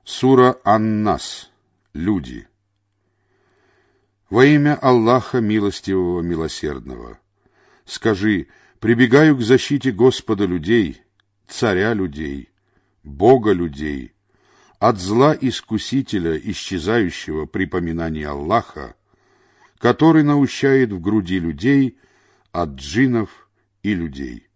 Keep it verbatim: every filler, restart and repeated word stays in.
Сура Ан-Нас. Люди. Во имя Аллаха Милостивого Милосердного. Скажи: прибегаю к защите Господа людей, Царя людей, Бога людей, от зла искусителя, исчезающего при поминании Аллаха, который наущает в груди людей от джиннов и людей.